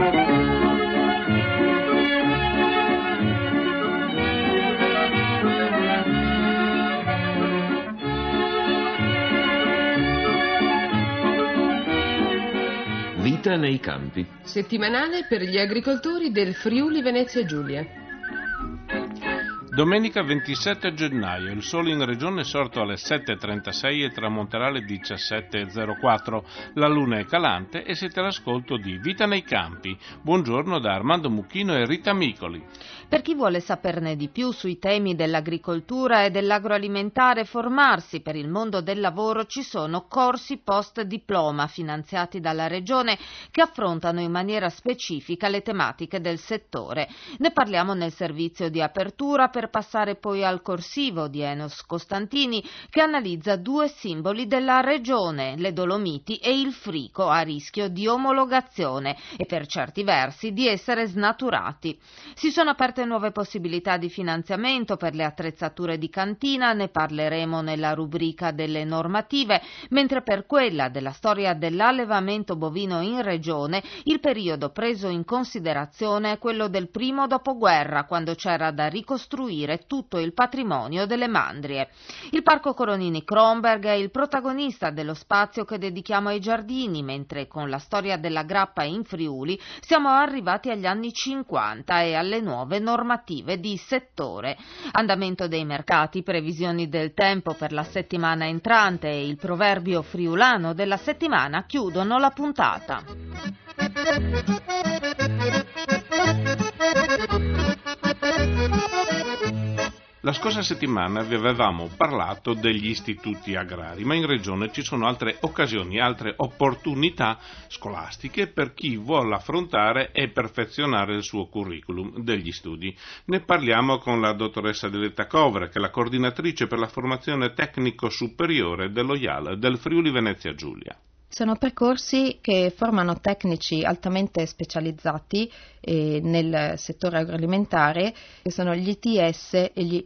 Vita nei campi. Settimanale per gli agricoltori del Friuli Venezia Giulia. Domenica 27 gennaio, il sole in regione è sorto alle 7.36 e tramonterà alle 17.04. La luna è calante e siete all'ascolto di Vita nei campi. Buongiorno da Armando Mucchino e Rita Micoli. Per chi vuole saperne di più sui temi dell'agricoltura e dell'agroalimentare, formarsi per il mondo del lavoro, ci sono corsi post diploma finanziati dalla Regione che affrontano in maniera specifica le tematiche del settore. Ne parliamo nel servizio di apertura, per passare poi al corsivo di Enos Costantini, che analizza due simboli della regione, le Dolomiti e il Frico, a rischio di omologazione e per certi versi di essere snaturati. Si sono aperte nuove possibilità di finanziamento per le attrezzature di cantina, ne parleremo nella rubrica delle normative, mentre per quella della storia dell'allevamento bovino in regione il periodo preso in considerazione è quello del primo dopoguerra, quando c'era da ricostruire tutto il patrimonio delle mandrie. Il Parco Coronini Kronberg è il protagonista dello spazio che dedichiamo ai giardini, mentre con la storia della grappa in Friuli siamo arrivati agli anni 50 e alle nuove normative di settore. Andamento dei mercati, previsioni del tempo per la settimana entrante e il proverbio friulano della settimana chiudono la puntata. La scorsa settimana vi avevamo parlato degli istituti agrari, ma in regione ci sono altre occasioni, altre opportunità scolastiche per chi vuole affrontare e perfezionare il suo curriculum degli studi. Ne parliamo con la dottoressa Diletta Covra, che è la coordinatrice per la formazione tecnico superiore dello IAL del Friuli Venezia Giulia. Sono percorsi che formano tecnici altamente specializzati nel settore agroalimentare, che sono gli ITS e gli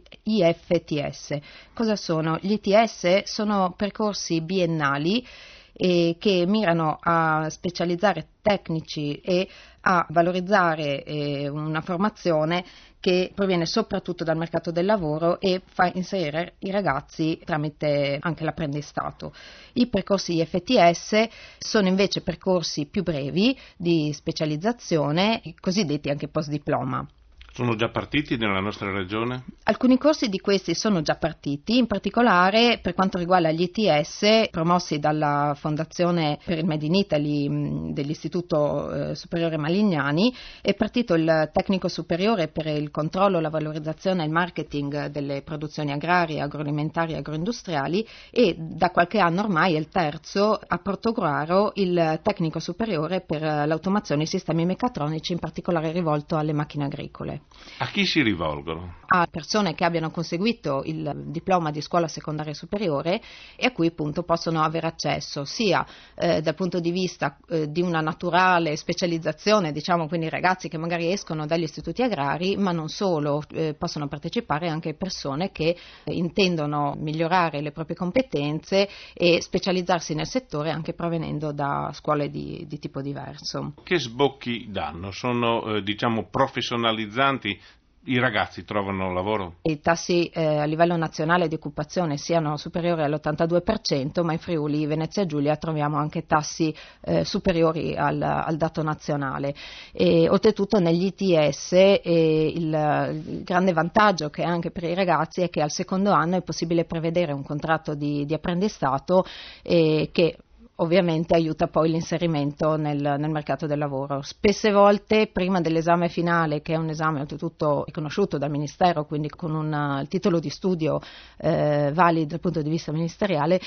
IFTS. Cosa sono? Gli ITS sono percorsi biennali che mirano a specializzare tecnici e a valorizzare una formazione che proviene soprattutto dal mercato del lavoro e fa inserire i ragazzi tramite anche l'apprendistato. I percorsi IFTS sono invece percorsi più brevi di specializzazione, cosiddetti anche post diploma. Sono già partiti nella nostra regione? Alcuni corsi di questi sono già partiti, in particolare per quanto riguarda gli ITS promossi dalla Fondazione per il Made in Italy dell'Istituto Superiore Malignani. È partito il tecnico superiore per il controllo, la valorizzazione e il marketing delle produzioni agrarie, agroalimentari e agroindustriali, e da qualche anno ormai è il terzo a Portogruaro il tecnico superiore per l'automazione e i sistemi meccatronici, in particolare rivolto alle macchine agricole. A chi si rivolgono? A persone che abbiano conseguito il diploma di scuola secondaria superiore e a cui appunto possono avere accesso sia dal punto di vista di una naturale specializzazione, diciamo, quindi ragazzi che magari escono dagli istituti agrari, ma non solo, possono partecipare anche persone che intendono migliorare le proprie competenze e specializzarsi nel settore anche provenendo da scuole di tipo diverso. Che sbocchi danno? Sono professionalizzanti? I ragazzi trovano lavoro? I tassi a livello nazionale di occupazione siano superiori all'82%, ma in Friuli Venezia Giulia troviamo anche tassi superiori al dato nazionale. E, oltretutto negli ITS il grande vantaggio che ha anche per i ragazzi è che al secondo anno è possibile prevedere un contratto di apprendistato che ovviamente aiuta poi l'inserimento nel mercato del lavoro. Spesse volte prima dell'esame finale, che è un esame oltretutto riconosciuto dal Ministero, quindi con un titolo di studio valido dal punto di vista ministeriale,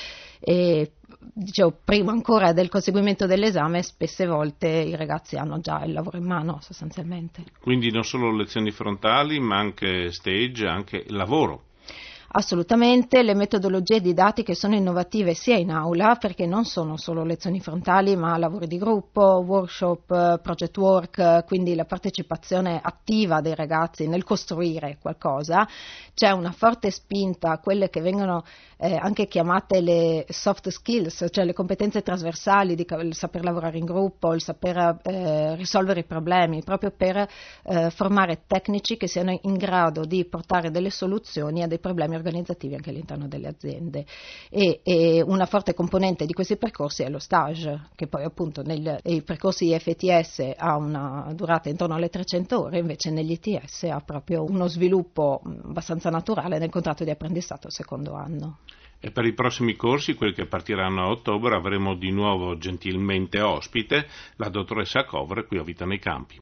prima ancora del conseguimento dell'esame, spesse volte i ragazzi hanno già il lavoro in mano sostanzialmente. Quindi non solo lezioni frontali, ma anche stage, anche lavoro. Assolutamente, le metodologie didattiche sono innovative sia in aula, perché non sono solo lezioni frontali, ma lavori di gruppo, workshop, project work, quindi la partecipazione attiva dei ragazzi nel costruire qualcosa. C'è una forte spinta a quelle che vengono anche chiamate le soft skills, cioè le competenze trasversali, il saper lavorare in gruppo, il saper risolvere i problemi, proprio per formare tecnici che siano in grado di portare delle soluzioni a dei problemi organizzativi anche all'interno delle aziende. E una forte componente di questi percorsi è lo stage, che poi appunto nei percorsi IFTS ha una durata intorno alle 300 ore, invece negli ITS ha proprio uno sviluppo abbastanza naturale nel contratto di apprendistato al secondo anno. E per i prossimi corsi, quelli che partiranno a ottobre, avremo di nuovo gentilmente ospite la dottoressa Cover qui a Vita nei Campi.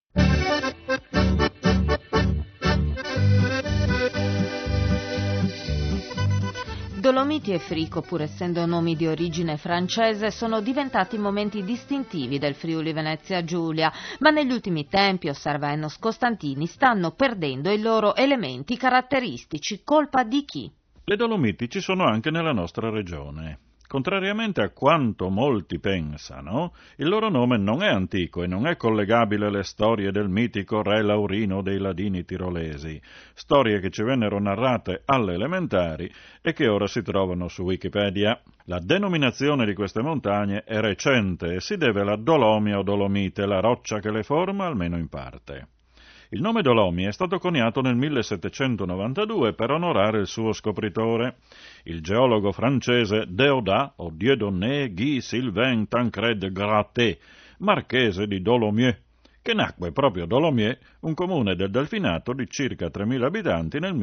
Dolomiti e Frico, pur essendo nomi di origine francese, sono diventati momenti distintivi del Friuli Venezia Giulia, ma negli ultimi tempi, osserva Ennos Costantini, stanno perdendo i loro elementi caratteristici. Colpa di chi? Le Dolomiti ci sono anche nella nostra regione. Contrariamente a quanto molti pensano, il loro nome non è antico e non è collegabile alle storie del mitico re Laurino dei Ladini tirolesi, storie che ci vennero narrate alle elementari e che ora si trovano su Wikipedia. La denominazione di queste montagne è recente e si deve alla Dolomia o Dolomite, la roccia che le forma almeno in parte. Il nome Dolomie è stato coniato nel 1792 per onorare il suo scopritore, il geologo francese Déodat o Dieudonné Guy Sylvain Tancred Gratté, marchese di Dolomieu, che nacque proprio a Dolomieu, un comune del Delfinato di circa 3.000 abitanti nel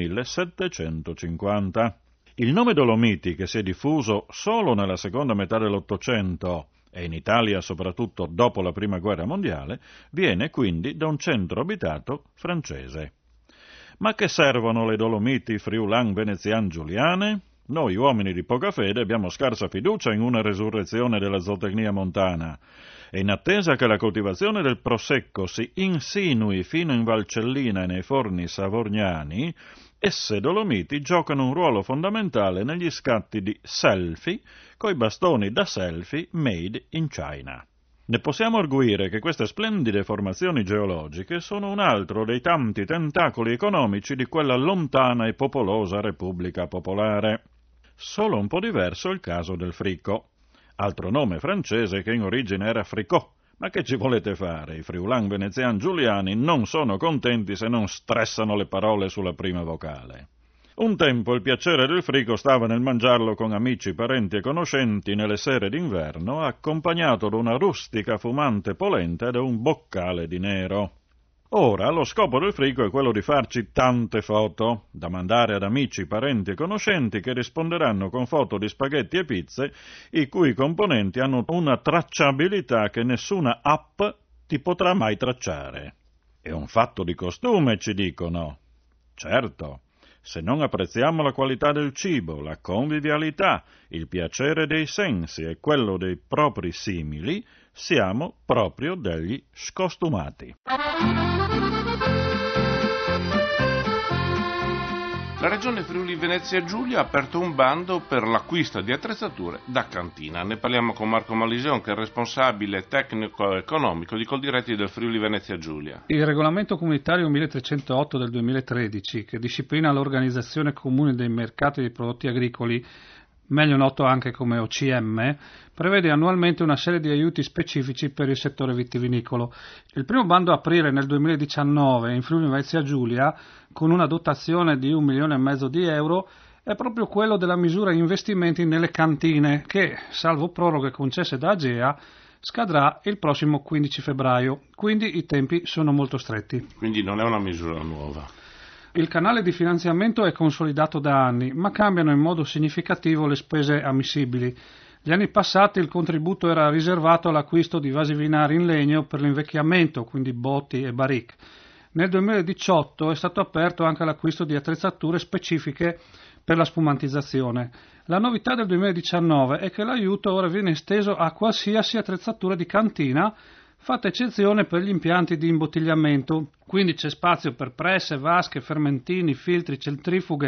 1750. Il nome Dolomiti, che si è diffuso solo nella seconda metà dell'Ottocento e in Italia soprattutto dopo la Prima Guerra Mondiale, viene quindi da un centro abitato francese. Ma che servono le Dolomiti friulan-venezian-giuliane? Noi uomini di poca fede abbiamo scarsa fiducia in una resurrezione della zootecnia montana e in attesa che la coltivazione del prosecco si insinui fino in Valcellina e nei forni savorniani, esse Dolomiti giocano un ruolo fondamentale negli scatti di selfie coi bastoni da selfie made in China. Ne possiamo arguire che queste splendide formazioni geologiche sono un altro dei tanti tentacoli economici di quella lontana e popolosa Repubblica Popolare. Solo un po' diverso è il caso del Frico, altro nome francese che in origine era Fricot. Ma che ci volete fare? I friulan venezian giuliani non sono contenti se non stressano le parole sulla prima vocale. Un tempo il piacere del frico stava nel mangiarlo con amici, parenti e conoscenti nelle sere d'inverno, accompagnato da una rustica fumante polenta e da un boccale di nero. Ora lo scopo del frico è quello di farci tante foto, da mandare ad amici, parenti e conoscenti che risponderanno con foto di spaghetti e pizze, i cui componenti hanno una tracciabilità che nessuna app ti potrà mai tracciare. È un fatto di costume, ci dicono. Certo, se non apprezziamo la qualità del cibo, la convivialità, il piacere dei sensi e quello dei propri simili, siamo proprio degli scostumati. La Regione Friuli Venezia Giulia ha aperto un bando per l'acquisto di attrezzature da cantina. Ne parliamo con Marco Maliseon, che è responsabile tecnico-economico di Coldiretti del Friuli Venezia Giulia. Il regolamento comunitario 1308 del 2013, che disciplina l'organizzazione comune dei mercati dei prodotti agricoli, meglio noto anche come OCM, prevede annualmente una serie di aiuti specifici per il settore vitivinicolo. Il primo bando a aprire nel 2019 in Friuli Venezia Giulia, con una dotazione di 1,5 milioni di euro, è proprio quello della misura investimenti nelle cantine che, salvo proroghe concesse da AGEA, scadrà il prossimo 15 febbraio, quindi i tempi sono molto stretti. Quindi non è una misura nuova. Il canale di finanziamento è consolidato da anni, ma cambiano in modo significativo le spese ammissibili. Gli anni passati il contributo era riservato all'acquisto di vasi vinari in legno per l'invecchiamento, quindi botti e barrique. Nel 2018 è stato aperto anche l'acquisto di attrezzature specifiche per la spumantizzazione. La novità del 2019 è che l'aiuto ora viene esteso a qualsiasi attrezzatura di cantina, fatta eccezione per gli impianti di imbottigliamento, quindi c'è spazio per presse, vasche, fermentini, filtri, centrifughe,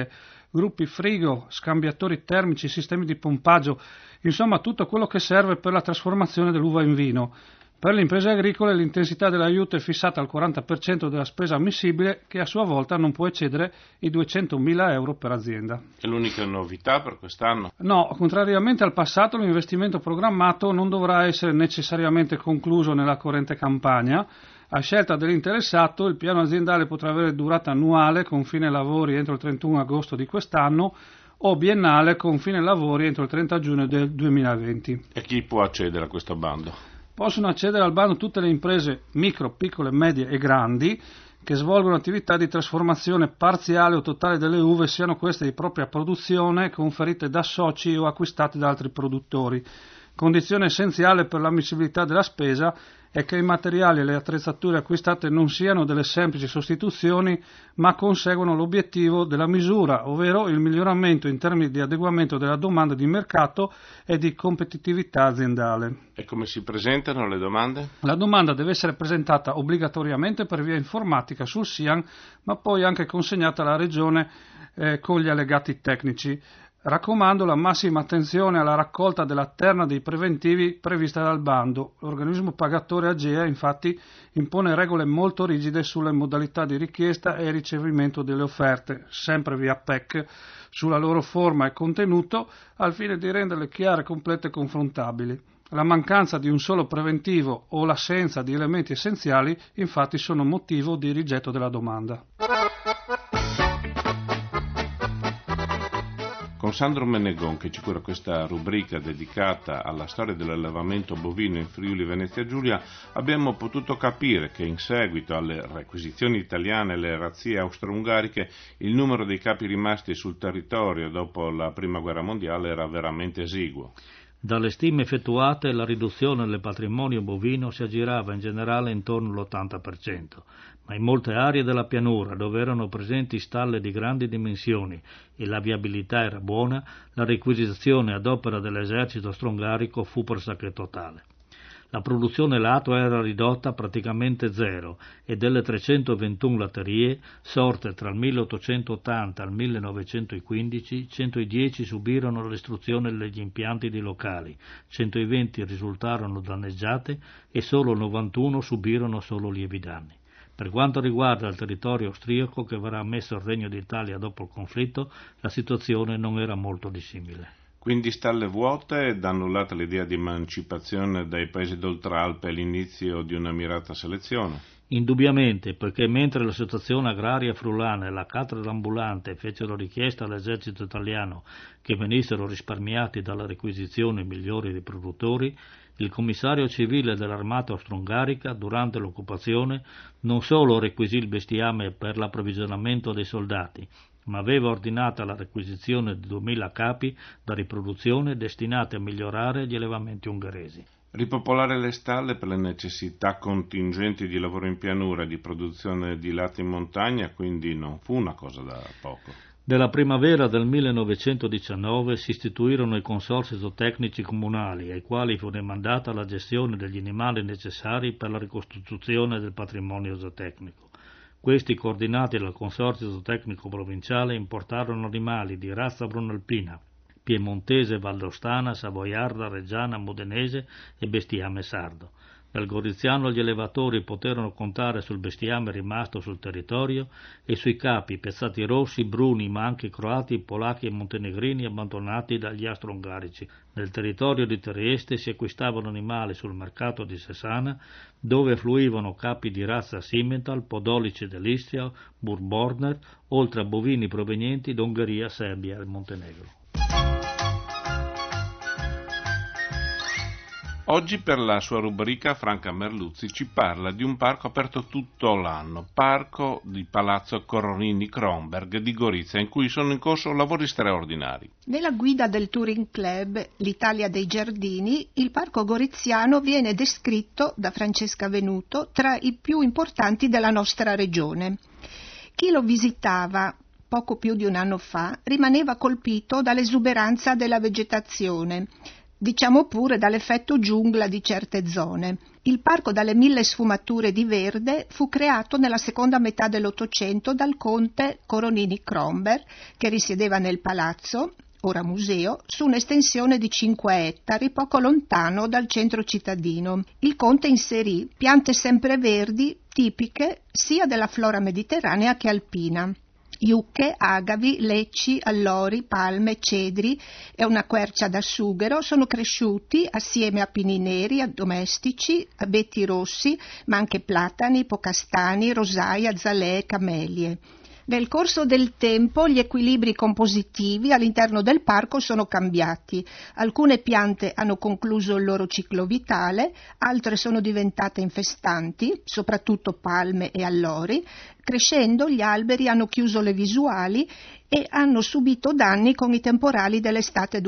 gruppi frigo, scambiatori termici, sistemi di pompaggio, insomma tutto quello che serve per la trasformazione dell'uva in vino. Per le imprese agricole l'intensità dell'aiuto è fissata al 40% della spesa ammissibile, che a sua volta non può eccedere i 200.000 euro per azienda. È l'unica novità per quest'anno? No, contrariamente al passato l'investimento programmato non dovrà essere necessariamente concluso nella corrente campagna. A scelta dell'interessato il piano aziendale potrà avere durata annuale con fine lavori entro il 31 agosto di quest'anno o biennale con fine lavori entro il 30 giugno del 2020. E chi può accedere a questo bando? Possono accedere al bando tutte le imprese micro, piccole, medie e grandi che svolgono attività di trasformazione parziale o totale delle uve, siano queste di propria produzione, conferite da soci o acquistate da altri produttori. Condizione essenziale per l'ammissibilità della spesa è che i materiali e le attrezzature acquistate non siano delle semplici sostituzioni, ma conseguano l'obiettivo della misura, ovvero il miglioramento in termini di adeguamento della domanda di mercato e di competitività aziendale. E come si presentano le domande? La domanda deve essere presentata obbligatoriamente per via informatica sul SIAN, ma poi anche consegnata alla Regione con gli allegati tecnici. Raccomando la massima attenzione alla raccolta della terna dei preventivi prevista dal bando. L'organismo pagatore AGEA infatti impone regole molto rigide sulle modalità di richiesta e ricevimento delle offerte, sempre via PEC, sulla loro forma e contenuto, al fine di renderle chiare, complete e confrontabili. La mancanza di un solo preventivo o l'assenza di elementi essenziali infatti sono motivo di rigetto della domanda. Con Sandro Menegon, che ci cura questa rubrica dedicata alla storia dell'allevamento bovino in Friuli Venezia Giulia, abbiamo potuto capire che in seguito alle requisizioni italiane e alle razzie austro-ungariche il numero dei capi rimasti sul territorio dopo la Prima Guerra Mondiale era veramente esiguo. Dalle stime effettuate la riduzione del patrimonio bovino si aggirava in generale intorno all'80%, ma in molte aree della pianura dove erano presenti stalle di grandi dimensioni e la viabilità era buona, la requisizione ad opera dell'esercito austro-ungarico fu pressoché totale. La produzione lato era ridotta praticamente zero e delle 321 latterie sorte tra il 1880 e il 1915, 110 subirono la distruzione degli impianti di locali, 120 risultarono danneggiate e solo 91 subirono solo lievi danni. Per quanto riguarda il territorio austriaco che verrà messo al Regno d'Italia dopo il conflitto, la situazione non era molto dissimile. Quindi stalle vuote ed annullata l'idea di emancipazione dai paesi d'Oltralpe all'inizio di una mirata selezione? Indubbiamente, perché mentre l'associazione agraria friulana e la cattedra ambulante fecero richiesta all'esercito italiano che venissero risparmiati dalla requisizione migliori dei produttori, il commissario civile dell'armata austro-ungarica, durante l'occupazione, non solo requisì il bestiame per l'approvvigionamento dei soldati, ma aveva ordinata la requisizione di 2000 capi da riproduzione destinati a migliorare gli allevamenti ungheresi. Ripopolare le stalle per le necessità contingenti di lavoro in pianura e di produzione di latte in montagna, quindi non fu una cosa da poco. Nella primavera del 1919 si istituirono i consorzi zootecnici comunali, ai quali fu demandata la gestione degli animali necessari per la ricostituzione del patrimonio zootecnico. Questi, coordinati dal Consorzio Zootecnico Provinciale, importarono animali di razza brunalpina, piemontese, valdostana, savoiarda, reggiana, modenese e bestiame sardo. Dal Goriziano gli allevatori poterono contare sul bestiame rimasto sul territorio e sui capi pezzati rossi, bruni, ma anche croati, polacchi e montenegrini abbandonati dagli austro-ungarici. Nel territorio di Trieste si acquistavano animali sul mercato di Sessana, dove fluivano capi di razza Simmental, podolici dell'Istria, Burborner, oltre a bovini provenienti da Ungheria, Serbia e Montenegro. Oggi per la sua rubrica Franca Merluzzi ci parla di un parco aperto tutto l'anno, parco di Palazzo Corrorini-Kronberg di Gorizia, in cui sono in corso lavori straordinari. Nella guida del Touring Club L'Italia dei Giardini, il parco goriziano viene descritto da Francesca Venuto tra i più importanti della nostra regione. Chi lo visitava poco più di un anno fa rimaneva colpito dall'esuberanza della vegetazione, diciamo pure dall'effetto giungla di certe zone. Il parco dalle 1000 sfumature di verde fu creato nella seconda metà dell'Ottocento dal conte Coronini Cromberg, che risiedeva nel palazzo, ora museo, su un'estensione di 5 ettari, poco lontano dal centro cittadino. Il conte inserì piante sempreverdi tipiche sia della flora mediterranea che alpina. Iucche, agavi, lecci, allori, palme, cedri e una quercia da sughero sono cresciuti assieme a pini neri, a domestici, abeti rossi, ma anche platani, ipocastani, rosai, azalee, camelie. Nel corso del tempo gli equilibri compositivi all'interno del parco sono cambiati. Alcune piante hanno concluso il loro ciclo vitale, altre sono diventate infestanti, soprattutto palme e allori. Crescendo gli alberi hanno chiuso le visuali e hanno subito danni con i temporali dell'estate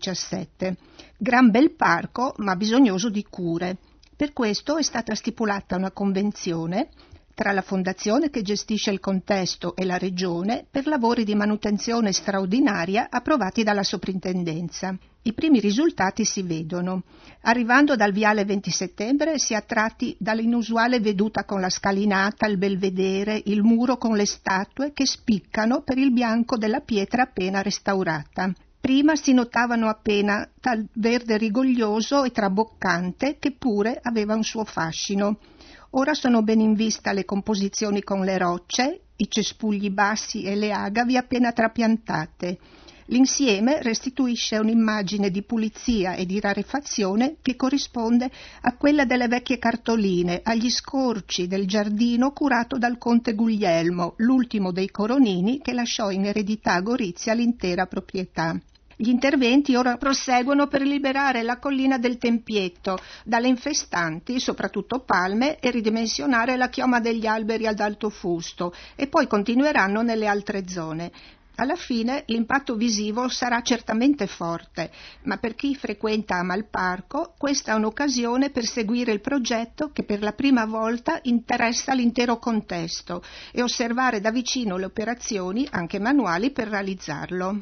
2017. Gran bel parco, ma bisognoso di cure. Per questo è stata stipulata una convenzione tra la fondazione che gestisce il contesto e la regione per lavori di manutenzione straordinaria approvati dalla soprintendenza. I primi risultati si vedono. Arrivando dal viale 20 settembre si è attratti dall'inusuale veduta con la scalinata, il belvedere, il muro con le statue che spiccano per il bianco della pietra appena restaurata. Prima si notavano appena tal verde rigoglioso e traboccante che pure aveva un suo fascino. Ora sono ben in vista le composizioni con le rocce, i cespugli bassi e le agavi appena trapiantate. L'insieme restituisce un'immagine di pulizia e di rarefazione che corrisponde a quella delle vecchie cartoline, agli scorci del giardino curato dal conte Guglielmo, l'ultimo dei Coronini che lasciò in eredità a Gorizia l'intera proprietà. Gli interventi ora proseguono per liberare la collina del Tempietto dalle infestanti, soprattutto palme, e ridimensionare la chioma degli alberi ad alto fusto, e poi continueranno nelle altre zone. Alla fine l'impatto visivo sarà certamente forte, ma per chi frequenta ama il parco questa è un'occasione per seguire il progetto che per la prima volta interessa l'intero contesto e osservare da vicino le operazioni, anche manuali, per realizzarlo.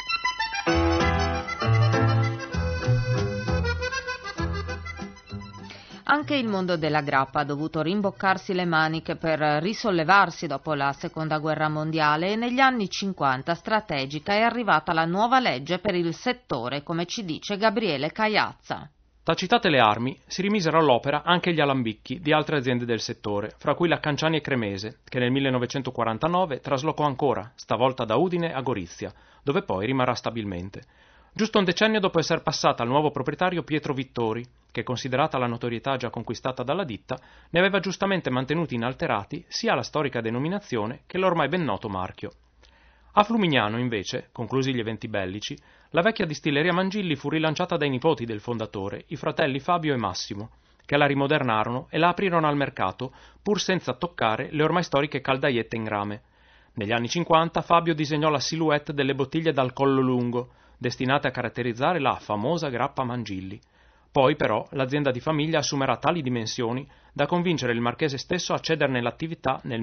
Anche il mondo della grappa ha dovuto rimboccarsi le maniche per risollevarsi dopo la Seconda Guerra Mondiale e negli anni 50 strategica è arrivata la nuova legge per il settore, come ci dice Gabriele Caiazza. Tacitate le armi, si rimisero all'opera anche gli alambicchi di altre aziende del settore, fra cui la Canciani e Cremese, che nel 1949 traslocò ancora, stavolta da Udine a Gorizia, dove poi rimarrà stabilmente. Giusto un decennio dopo essere passata al nuovo proprietario Pietro Vittori, che, considerata la notorietà già conquistata dalla ditta, ne aveva giustamente mantenuti inalterati sia la storica denominazione che l'ormai ben noto marchio. A Flumignano, invece, conclusi gli eventi bellici, la vecchia distilleria Mangilli fu rilanciata dai nipoti del fondatore, i fratelli Fabio e Massimo, che la rimodernarono e la aprirono al mercato, pur senza toccare le ormai storiche caldaiette in rame. Negli anni 50 Fabio disegnò la silhouette delle bottiglie dal collo lungo, destinate a caratterizzare la famosa grappa Mangilli. Poi, però, l'azienda di famiglia assumerà tali dimensioni da convincere il marchese stesso a cederne l'attività nel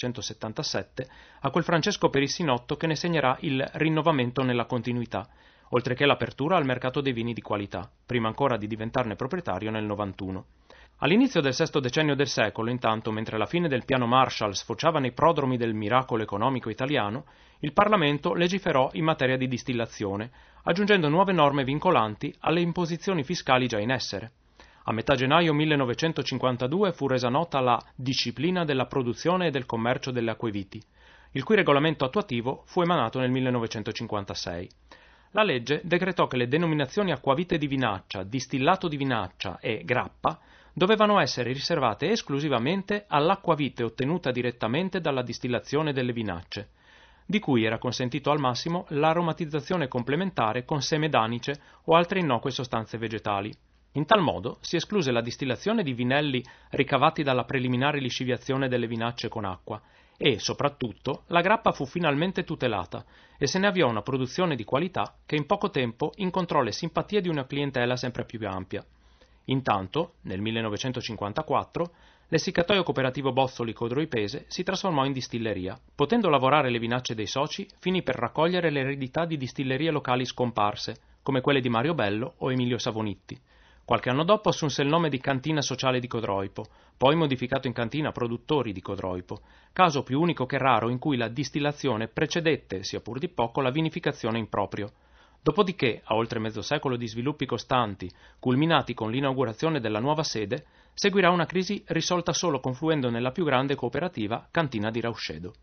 1977 a quel Francesco Perissinotto che ne segnerà il rinnovamento nella continuità, oltre che l'apertura al mercato dei vini di qualità, prima ancora di diventarne proprietario nel 91. All'inizio del sesto decennio del secolo, intanto, mentre la fine del piano Marshall sfociava nei prodromi del miracolo economico italiano, il Parlamento legiferò in materia di distillazione, aggiungendo nuove norme vincolanti alle imposizioni fiscali già in essere. A metà gennaio 1952 fu resa nota la Disciplina della produzione e del commercio delle acqueviti, il cui regolamento attuativo fu emanato nel 1956. La legge decretò che le denominazioni acquavite di vinaccia, distillato di vinaccia e grappa dovevano essere riservate esclusivamente all'acquavite ottenuta direttamente dalla distillazione delle vinacce, di cui era consentito al massimo l'aromatizzazione complementare con seme d'anice o altre innocue sostanze vegetali. In tal modo si escluse la distillazione di vinelli ricavati dalla preliminare lisciviazione delle vinacce con acqua e, soprattutto, la grappa fu finalmente tutelata e se ne avviò una produzione di qualità che in poco tempo incontrò le simpatie di una clientela sempre più ampia. Intanto, nel 1954, l'essiccatoio cooperativo Bozzoli Codroipese si trasformò in distilleria. Potendo lavorare le vinacce dei soci, finì per raccogliere l'eredità di distillerie locali scomparse, come quelle di Mario Bello o Emilio Savonitti. Qualche anno dopo assunse il nome di Cantina Sociale di Codroipo, poi modificato in Cantina Produttori di Codroipo, caso più unico che raro in cui la distillazione precedette, sia pur di poco, la vinificazione in proprio. Dopodiché, a oltre mezzo secolo di sviluppi costanti, culminati con l'inaugurazione della nuova sede, seguirà una crisi risolta solo confluendo nella più grande cooperativa Cantina di Rauscedo.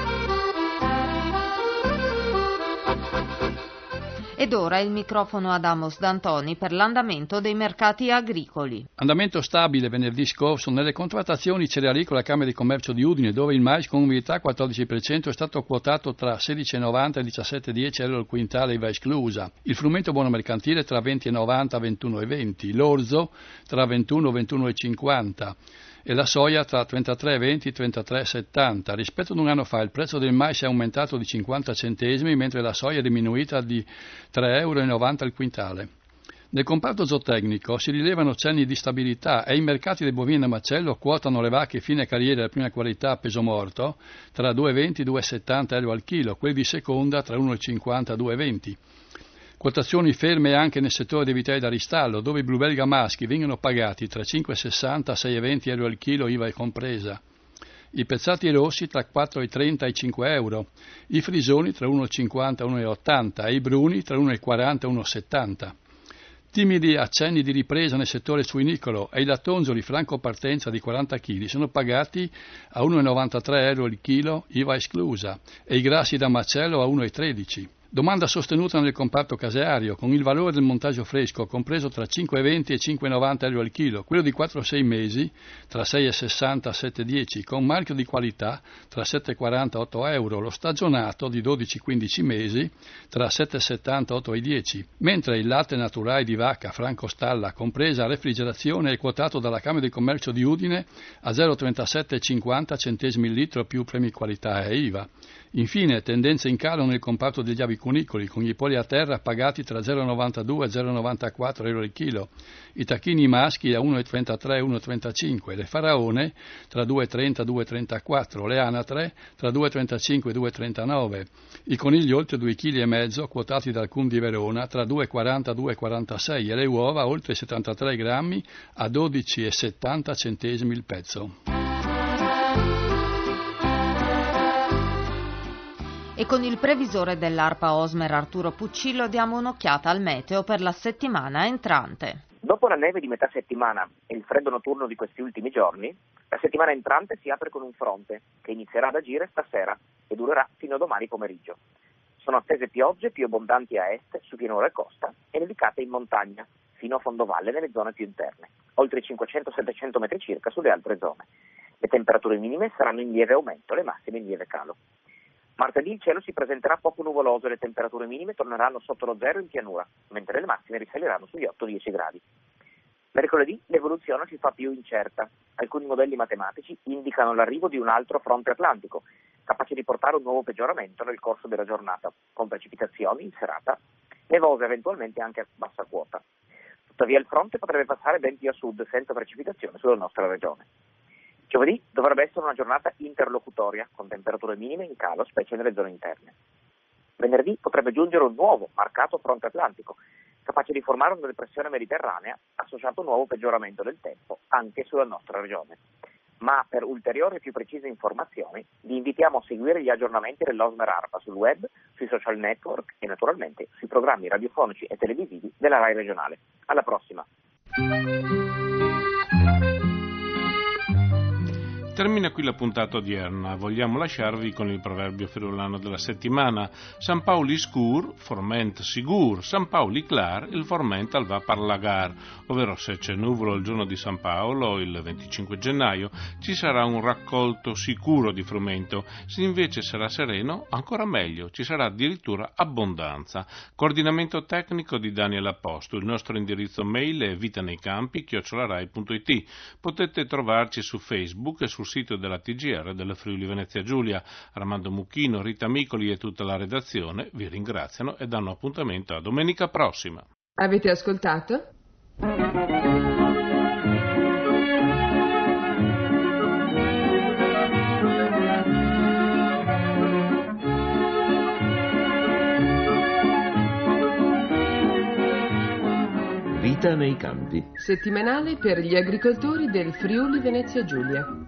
Ed ora il microfono ad Amos D'Antoni per l'andamento dei mercati agricoli. Andamento stabile venerdì scorso nelle contrattazioni cerealicole alla Camera di Commercio di Udine, dove il mais con umidità 14% è stato quotato tra 16,90 e 17,10 euro al quintale IVA esclusa, il frumento buono mercantile tra 20,90 e 21,20, l'orzo tra 21 e 21,50 e la soia tra 33,20 e 33,70. Rispetto ad un anno fa il prezzo del mais è aumentato di 50 centesimi, mentre la soia è diminuita di 3,90 euro al quintale. Nel comparto zootecnico si rilevano cenni di stabilità e i mercati dei bovini a macello quotano le vacche fine carriera della prima qualità a peso morto tra 2,20 e 2,70 euro al chilo, quelli di seconda tra 1,50 e 2,20. Quotazioni ferme anche nel settore dei vitelli da ristallo, dove i bluebelga maschi vengono pagati tra 5,60 e 6,20 euro al chilo, IVA compresa. I pezzati rossi tra 4,30 e 5 euro, i frisoni tra 1,50 e 1,80 e i bruni tra 1,40 e 1,70. Timidi accenni di ripresa nel settore suinicolo e i lattonzoli franco partenza di 40 kg sono pagati a 1,93 euro il chilo, IVA esclusa, e i grassi da macello a 1,13. Domanda sostenuta nel comparto caseario, con il valore del montaggio fresco compreso tra 5,20 e 5,90 euro al chilo, quello di 4-6 mesi tra 6,60 e 7,10, con marchio di qualità tra 7,40 e 8 euro, lo stagionato di 12-15 mesi tra 7,70 e 8,10, mentre il latte naturale di vacca franco stalla, compresa refrigerazione, è quotato dalla Camera di Commercio di Udine a 0,3750 centesimi il litro più premi qualità e IVA. Infine, tendenza in calo nel comparto degli avicunicoli, con gli polli a terra pagati tra 0,92 e 0,94 euro al chilo, i tacchini maschi a 1,33 e 1,35, le faraone tra 2,30 e 2,34, le anatre tra 2,35 e 2,39, i conigli oltre 2,5 kg quotati dal CUM di Verona tra 2,40 e 2,46 e le uova oltre 73 grammi a 12,70 centesimi il pezzo. E con il previsore dell'ARPA Osmer Arturo Puccillo diamo un'occhiata al meteo per la settimana entrante. Dopo la neve di metà settimana e il freddo notturno di questi ultimi giorni, la settimana entrante si apre con un fronte che inizierà ad agire stasera e durerà fino a domani pomeriggio. Sono attese piogge più abbondanti a est, su pianura e costa, e nevicate in montagna, fino a fondovalle nelle zone più interne, oltre i 500-700 metri circa sulle altre zone. Le temperature minime saranno in lieve aumento, le massime in lieve calo. Martedì il cielo si presenterà poco nuvoloso e le temperature minime torneranno sotto lo zero in pianura, mentre le massime risaliranno sugli 8-10 gradi. Mercoledì l'evoluzione si fa più incerta. Alcuni modelli matematici indicano l'arrivo di un altro fronte atlantico, capace di portare un nuovo peggioramento nel corso della giornata, con precipitazioni in serata, nevose eventualmente anche a bassa quota. Tuttavia il fronte potrebbe passare ben più a sud senza precipitazione sulla nostra regione. Giovedì dovrebbe essere una giornata interlocutoria, con temperature minime in calo, specie nelle zone interne. Venerdì potrebbe giungere un nuovo, marcato fronte atlantico, capace di formare una depressione mediterranea associato a un nuovo peggioramento del tempo anche sulla nostra regione. Ma per ulteriori e più precise informazioni vi invitiamo a seguire gli aggiornamenti dell'Osmer ARPA sul web, sui social network e naturalmente sui programmi radiofonici e televisivi della RAI regionale. Alla prossima! Termina qui la puntata odierna. Vogliamo lasciarvi con il proverbio friulano della settimana. San Pauli scur, forment sigur. San Pauli clar, il forment al va parlagar. Ovvero se c'è nuvolo il giorno di San Paolo, il 25 gennaio, ci sarà un raccolto sicuro di frumento. Se invece sarà sereno, ancora meglio, ci sarà addirittura abbondanza. Coordinamento tecnico di Daniel Apposto. Il nostro indirizzo mail è vitaneicampi@rai.it. Potete trovarci su Facebook e sul sito della TGR della Friuli Venezia Giulia. Armando Mucchino, Rita Micoli e tutta la redazione vi ringraziano e danno appuntamento a domenica prossima. Avete ascoltato? Vita nei campi. Settimanale per gli agricoltori del Friuli Venezia Giulia.